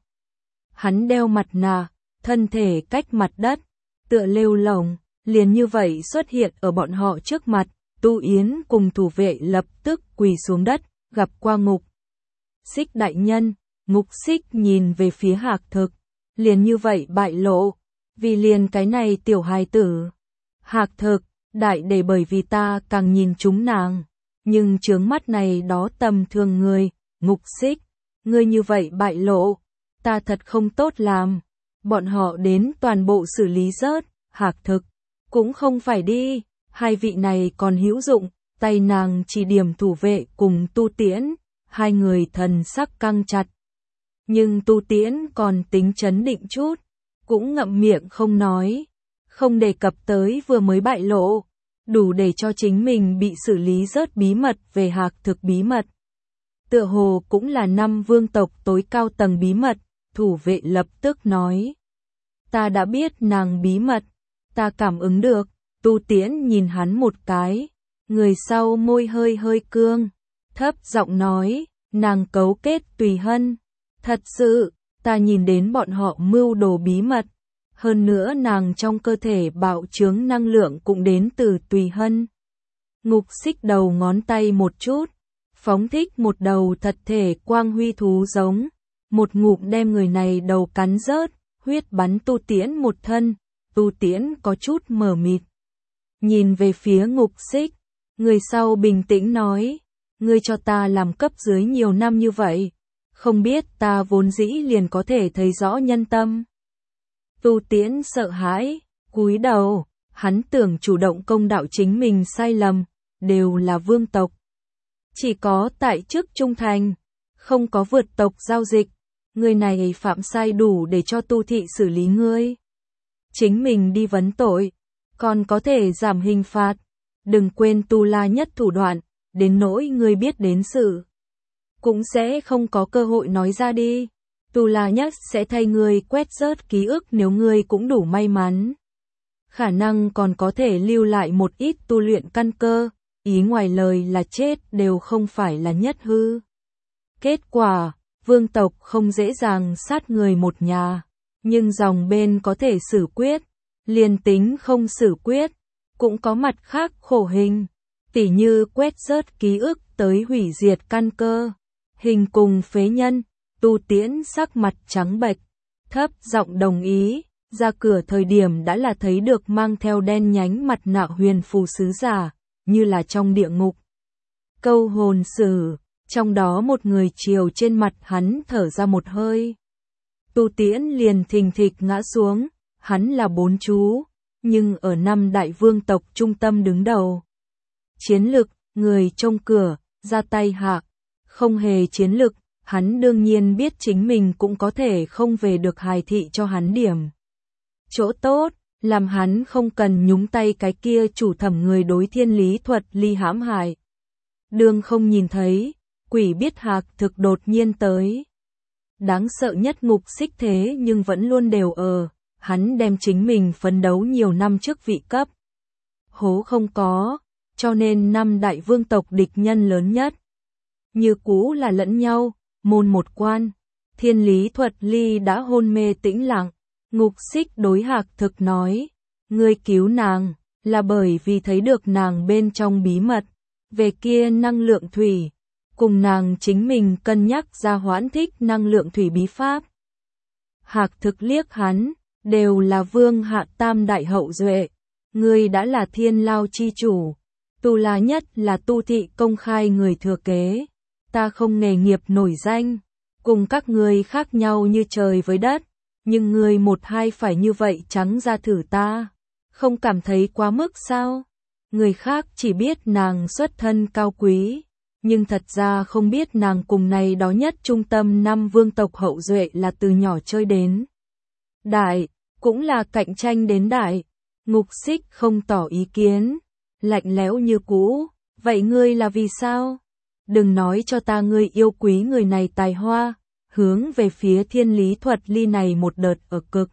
Hắn đeo mặt nạ, thân thể cách mặt đất, tựa lêu lổng, liền như vậy xuất hiện ở bọn họ trước mặt. Tu Yến cùng thủ vệ lập tức quỳ xuống đất, gặp qua Ngục Xích đại nhân. Ngục Xích nhìn về phía Hạc Thực, liền như vậy bại lộ, vì liền cái này tiểu hài tử. Hạc Thực, đại để bởi vì ta càng nhìn chúng nàng, nhưng chướng mắt này đó tầm thường người. Ngục Xích, ngươi như vậy bại lộ, ta thật không tốt làm. Bọn họ đến toàn bộ xử lý rớt. Hạc Thực, cũng không phải đi, hai vị này còn hữu dụng. Tay nàng chỉ điểm thủ vệ cùng Tu Tiễn, hai người thần sắc căng chặt. Nhưng Tu Tiễn còn tính trấn định chút, cũng ngậm miệng không nói, không đề cập tới vừa mới bại lộ, đủ để cho chính mình bị xử lý rớt bí mật về Hạc Thực bí mật. Tựa hồ cũng là 5 vương tộc tối cao tầng bí mật. Thủ vệ lập tức nói, ta đã biết nàng bí mật, ta cảm ứng được. Tu Tiễn nhìn hắn một cái, người sau môi hơi hơi cương, thấp giọng nói, nàng cấu kết Tùy Hân. Thật sự, ta nhìn đến bọn họ mưu đồ bí mật, hơn nữa nàng trong cơ thể bạo chướng năng lượng cũng đến từ Tùy Hân. Ngục xích đầu ngón tay một chút, phóng thích một đầu thật thể quang huy thú giống, một ngụm đem người này đầu cắn rớt, huyết bắn Tu Tiễn một thân. Tu Tiễn có chút mờ mịt, nhìn về phía Ngục xích, người sau bình tĩnh nói, ngươi cho ta làm cấp dưới nhiều năm như vậy, không biết ta vốn dĩ liền có thể thấy rõ nhân tâm. Tu Tiễn sợ hãi, cúi đầu, hắn tưởng chủ động công đạo chính mình sai lầm, đều là vương tộc. Chỉ có tại chức trung thành, không có vượt tộc giao dịch, người này phạm sai đủ để cho tu thị xử lý ngươi. Chính mình đi vấn tội, còn có thể giảm hình phạt, đừng quên Tu La Nhất thủ đoạn, đến nỗi ngươi biết đến sự, cũng sẽ không có cơ hội nói ra đi. Tu La Nhất sẽ thay ngươi quét rớt ký ức nếu ngươi cũng đủ may mắn. Khả năng còn có thể lưu lại một ít tu luyện căn cơ, ý ngoài lời là chết đều không phải là nhất hư. Kết quả, vương tộc không dễ dàng sát người một nhà, nhưng dòng bên có thể xử quyết, liền tính không xử quyết, cũng có mặt khác khổ hình, tỉ như quét rớt ký ức tới hủy diệt căn cơ, hình cùng phế nhân. Tu Tiễn sắc mặt trắng bệch, thấp giọng đồng ý, ra cửa thời điểm đã là thấy được mang theo đen nhánh mặt nạ huyền phù sứ giả, như là trong địa ngục. Câu hồn sử, trong đó một người chiều trên mặt hắn thở ra một hơi. Tu Tiễn liền thình thịch ngã xuống, hắn là bốn chú, nhưng ở năm đại vương tộc trung tâm đứng đầu. Chiến lực, người trông cửa, ra tay hạ, không hề chiến lực. Hắn đương nhiên biết chính mình cũng có thể không về được hài thị cho hắn điểm chỗ tốt, làm hắn không cần nhúng tay cái kia chủ thẩm người đối Thiên Lý Thuật Ly hãm hại. Đường không nhìn thấy, quỷ biết Hạc thực đột nhiên tới. Đáng sợ nhất Ngục xích thế nhưng vẫn luôn đều ở, hắn đem chính mình phấn đấu nhiều năm trước vị cấp. Hố không có, cho nên năm đại vương tộc địch nhân lớn nhất. Như cũ là lẫn nhau. Môn một quan, Thiên Lý Thuật Ly đã hôn mê tĩnh lặng, Ngục xích đối Hạc thực nói, ngươi cứu nàng, là bởi vì thấy được nàng bên trong bí mật, về kia năng lượng thủy, cùng nàng chính mình cân nhắc ra hoãn thích năng lượng thủy bí pháp. Hạc thực liếc hắn, đều là vương hạ tam đại hậu duệ, ngươi đã là thiên lao chi chủ, Tu La Nhất là tu thị công khai người thừa kế. Ta không nghề nghiệp nổi danh, cùng các ngươi khác nhau như trời với đất, nhưng ngươi một hai phải như vậy trắng ra thử ta, không cảm thấy quá mức sao? Người khác chỉ biết nàng xuất thân cao quý, nhưng thật ra không biết nàng cùng này đó nhất trung tâm năm vương tộc hậu duệ là từ nhỏ chơi đến đại, cũng là cạnh tranh đến đại. Ngục xích không tỏ ý kiến, lạnh lẽo như cũ, vậy ngươi là vì sao? Đừng nói cho ta ngươi yêu quý người này tài hoa, hướng về phía Thiên Lý Thuật Ly này một đợt ở cực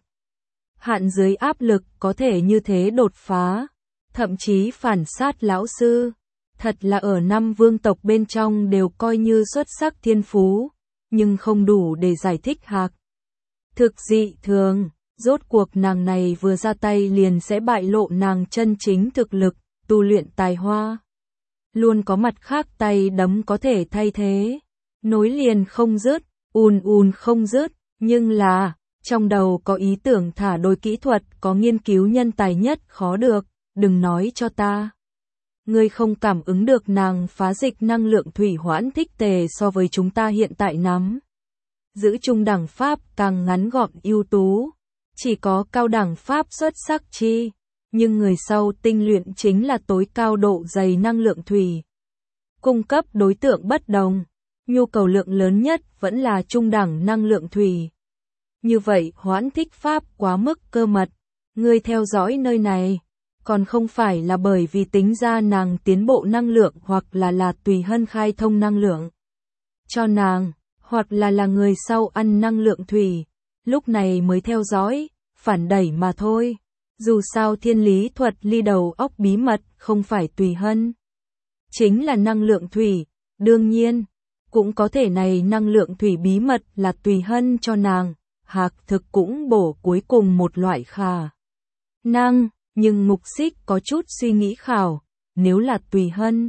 hạn dưới áp lực có thể như thế đột phá, thậm chí phản sát lão sư, thật là ở năm vương tộc bên trong đều coi như xuất sắc thiên phú, nhưng không đủ để giải thích Hạc thực dị thường, rốt cuộc nàng này vừa ra tay liền sẽ bại lộ nàng chân chính thực lực, tu luyện tài hoa. Luôn có mặt khác tay đấm có thể thay thế, nối liền không dứt, ùn không dứt, nhưng là, trong đầu có ý tưởng thả đôi kỹ thuật có nghiên cứu nhân tài nhất khó được, đừng nói cho ta. Ngươi không cảm ứng được nàng phá dịch năng lượng thủy hoãn thích tề so với chúng ta hiện tại nắm. Giữ trung đẳng pháp càng ngắn gọn ưu tú, chỉ có cao đẳng pháp xuất sắc chi. Nhưng người sau tinh luyện chính là tối cao độ dày năng lượng thủy. Cung cấp đối tượng bất đồng, nhu cầu lượng lớn nhất vẫn là trung đẳng năng lượng thủy. Như vậy hoãn thích pháp quá mức cơ mật, ngươi theo dõi nơi này, còn không phải là bởi vì tính ra nàng tiến bộ năng lượng hoặc là tùy hân khai thông năng lượng cho nàng, hoặc là người sau ăn năng lượng thủy, lúc này mới theo dõi, phản đẩy mà thôi. Dù sao Thiên Lý Thuật Ly đầu óc bí mật không phải tùy hân, chính là năng lượng thủy, đương nhiên, cũng có thể này năng lượng thủy bí mật là tùy hân cho nàng, Hạc thực cũng bổ cuối cùng một loại khả năng, nhưng Ngục xích có chút suy nghĩ khảo, nếu là Tùy Hân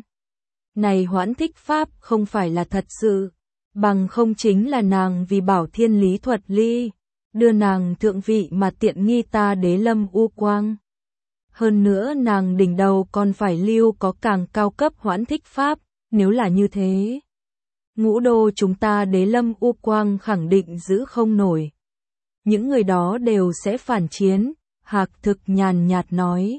này hoãn thích pháp không phải là thật sự, bằng không chính là nàng vì bảo thiên lý thuật ly, đưa nàng thượng vị mà tiện nghi ta Đế Lâm U Quang. Hơn nữa nàng đỉnh đầu còn phải lưu có càng cao cấp hoãn thích pháp, nếu là như thế. Ngũ đô chúng ta Đế Lâm U Quang khẳng định giữ không nổi. Những người đó đều sẽ phản chiến, Hạc Thực nhàn nhạt nói.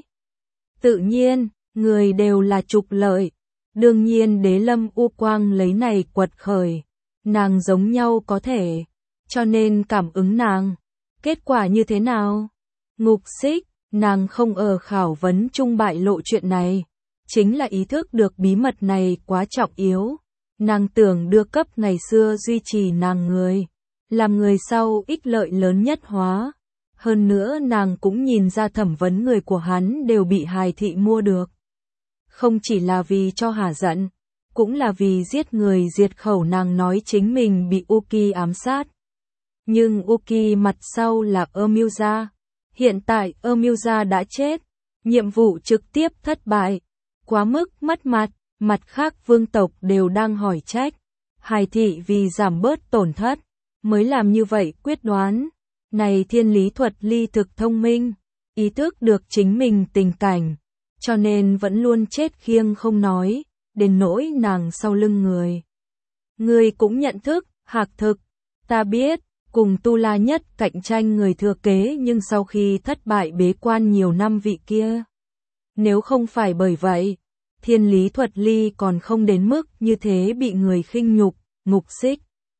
Tự nhiên, người đều là trục lợi. Đương nhiên Đế Lâm U Quang lấy này quật khởi. Nàng giống nhau có thể, cho nên cảm ứng nàng. Kết quả như thế nào? Ngục Xích, nàng không ở khảo vấn trung bại lộ chuyện này. Chính là ý thức được bí mật này quá trọng yếu. Nàng tưởng đưa cấp ngày xưa duy trì nàng người. Làm người sau ích lợi lớn nhất hóa. Hơn nữa nàng cũng nhìn ra thẩm vấn người của hắn đều bị Hài Thị mua được. Không chỉ là vì cho hả giận, cũng là vì giết người diệt khẩu nàng nói chính mình bị Uki ám sát. Nhưng Uki mặt sau là Emilia. Hiện tại Emilia đã chết, nhiệm vụ trực tiếp thất bại, quá mức mất mặt, mặt khác vương tộc đều đang hỏi trách. Hài Thị vì giảm bớt tổn thất, mới làm như vậy quyết đoán. Này thiên lý thuật ly thực thông minh, ý thức được chính mình tình cảnh, cho nên vẫn luôn chết khiêng không nói, đến nỗi nàng sau lưng người. Người cũng nhận thức, Hạc Thực, ta biết, cùng Tu La Nhất cạnh tranh người thừa kế nhưng sau khi thất bại bế quan nhiều năm vị kia. Nếu không phải bởi vậy, thiên lý thuật ly còn không đến mức như thế bị người khinh nhục, Ngục Xích.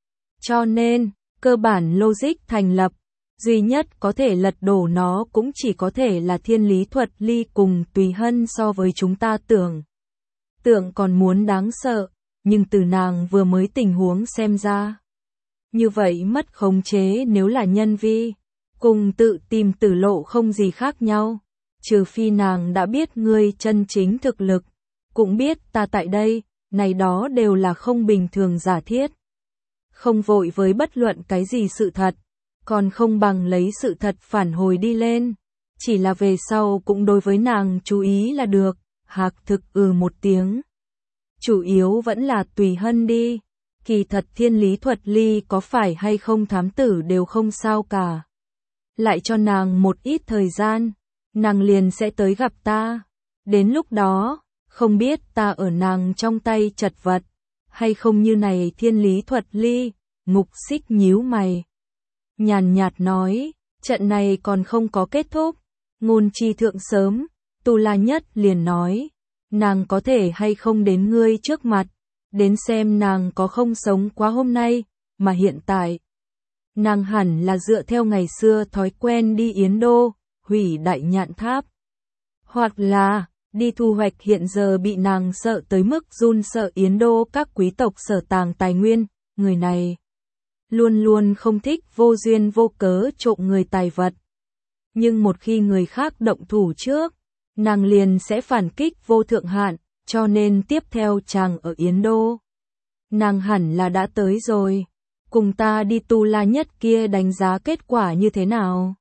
Cho nên, cơ bản logic thành lập, duy nhất có thể lật đổ nó cũng chỉ có thể là thiên lý thuật ly cùng Tùy Hân so với chúng ta tưởng. Tưởng còn muốn đáng sợ, nhưng từ nàng vừa mới tình huống xem ra. Như vậy mất khống chế nếu là nhân vi, cùng tự tìm tử lộ không gì khác nhau, trừ phi nàng đã biết ngươi chân chính thực lực, cũng biết ta tại đây, này đó đều là không bình thường giả thiết. Không vội với bất luận cái gì sự thật, còn không bằng lấy sự thật phản hồi đi lên, chỉ là về sau cũng đối với nàng chú ý là được. Hạc Thực một tiếng. Chủ yếu vẫn là Tùy Hân đi, kỳ thật thiên lý thuật ly có phải hay không thám tử đều không sao cả. Lại cho nàng một ít thời gian, nàng liền sẽ tới gặp ta. Đến lúc đó, không biết ta ở nàng trong tay chật vật, hay không như này thiên lý thuật ly. Ngục Xích nhíu mày, nhàn nhạt nói, trận này còn không có kết thúc. Ngôn chi thượng sớm, Tu La Nhất liền nói, nàng có thể hay không đến ngươi trước mặt, đến xem nàng có không sống quá hôm nay, mà hiện tại. Nàng hẳn là dựa theo ngày xưa thói quen đi Yến Đô, hủy Đại Nhạn Tháp. Hoặc là, đi thu hoạch hiện giờ bị nàng sợ tới mức run sợ Yến Đô các quý tộc sở tàng tài nguyên, người này. Luôn luôn không thích vô duyên vô cớ trộm người tài vật. Nhưng một khi người khác động thủ trước, nàng liền sẽ phản kích vô thượng hạn, cho nên tiếp theo chàng ở Yến Đô. Nàng hẳn là đã tới rồi, cùng ta đi Tu La Nhất kia đánh giá kết quả như thế nào.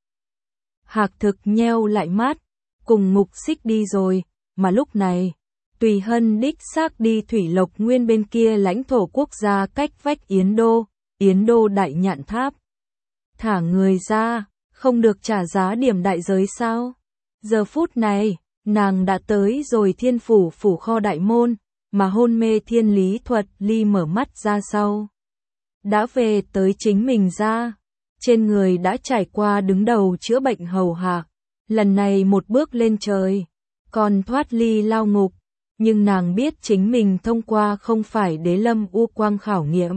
Hạc Thực nheo lại mắt, cùng Ngục Xích đi rồi, mà lúc này, Tùy Hân đích xác đi Thủy Lộc Nguyên bên kia lãnh thổ quốc gia cách vách Yến Đô Đại Nhạn Tháp. Thả người ra, không được trả giá điểm đại giới sao? Giờ phút này, nàng đã tới rồi Thiên Phủ phủ kho đại môn, mà hôn mê thiên lý thuật ly mở mắt ra sau. Đã về tới chính mình ra, trên người đã trải qua đứng đầu chữa bệnh hầu hạ, lần này một bước lên trời, còn thoát ly lao ngục, nhưng nàng biết chính mình thông qua không phải Đế Lâm U Quang khảo nghiệm,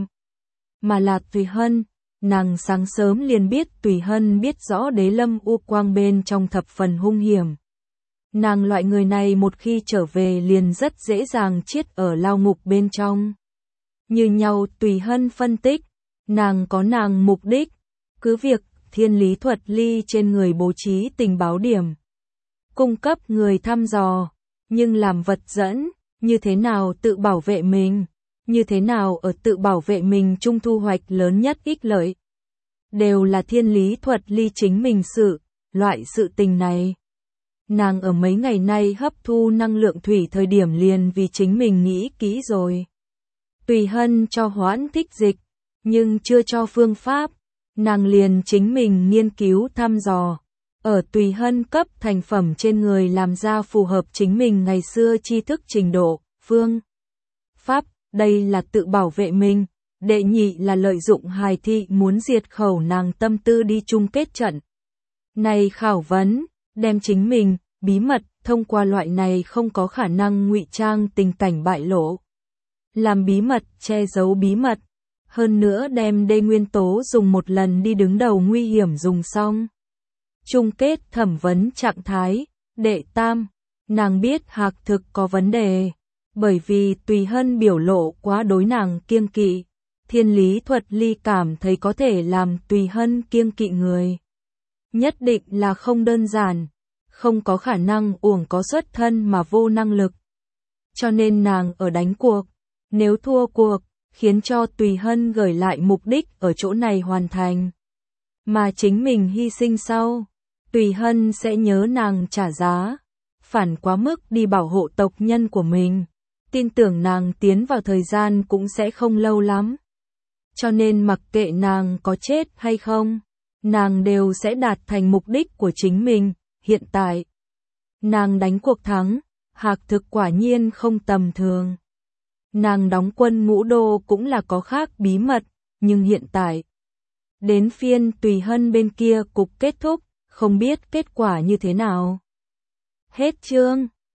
mà là Tùy Hân. Nàng sáng sớm liền biết Tùy Hân biết rõ Đế Lâm U Quang bên trong thập phần hung hiểm. Nàng loại người này một khi trở về liền rất dễ dàng chết ở lao ngục bên trong. Như nhau Tùy Hân phân tích, nàng có nàng mục đích, cứ việc thiên lý thuật ly trên người bố trí tình báo điểm, cung cấp người thăm dò, nhưng làm vật dẫn, như thế nào tự bảo vệ mình, như thế nào ở tự bảo vệ mình chung thu hoạch lớn nhất ích lợi. Đều là thiên lý thuật ly chính mình loại sự tình này. Nàng ở mấy ngày nay hấp thu năng lượng thủy thời điểm liền vì chính mình nghĩ kỹ rồi. Tùy Hân cho hoãn thích dịch, nhưng chưa cho phương pháp, nàng liền chính mình nghiên cứu thăm dò. Ở Tùy Hân cấp thành phẩm trên người làm ra phù hợp chính mình ngày xưa tri thức trình độ, phương pháp, đây là tự bảo vệ mình. Đệ nhị là lợi dụng hài thị muốn diệt khẩu nàng tâm tư đi chung kết trận. Này khảo vấn, đem chính mình, bí mật, thông qua loại này không có khả năng ngụy trang tình cảnh bại lộ. Làm bí mật, che giấu bí mật. Hơn nữa đem đê nguyên tố dùng một lần đi đứng đầu nguy hiểm dùng xong. Chung kết thẩm vấn trạng thái. Đệ tam, nàng biết Hạc thực có vấn đề. Bởi vì Tùy Hân biểu lộ quá đối nàng kiêng kỵ. Thiên lý thuật ly cảm thấy có thể làm Tùy Hân kiêng kỵ người. Nhất định là không đơn giản. Không có khả năng uổng có xuất thân mà vô năng lực. Cho nên nàng ở đánh cuộc. Nếu thua cuộc, khiến cho Tùy Hân gửi lại mục đích ở chỗ này hoàn thành. Mà chính mình hy sinh sau, Tùy Hân sẽ nhớ nàng trả giá. Phản quá mức đi bảo hộ tộc nhân của mình. Tin tưởng nàng tiến vào thời gian cũng sẽ không lâu lắm. Cho nên mặc kệ nàng có chết hay không, nàng đều sẽ đạt thành mục đích của chính mình. Hiện tại, nàng đánh cuộc thắng, Hạc thực quả nhiên không tầm thường. Nàng đóng quân Ngũ Đô cũng là có khác bí mật, nhưng hiện tại, đến phiên Tùy Hân bên kia cục kết thúc, không biết kết quả như thế nào. Hết chương.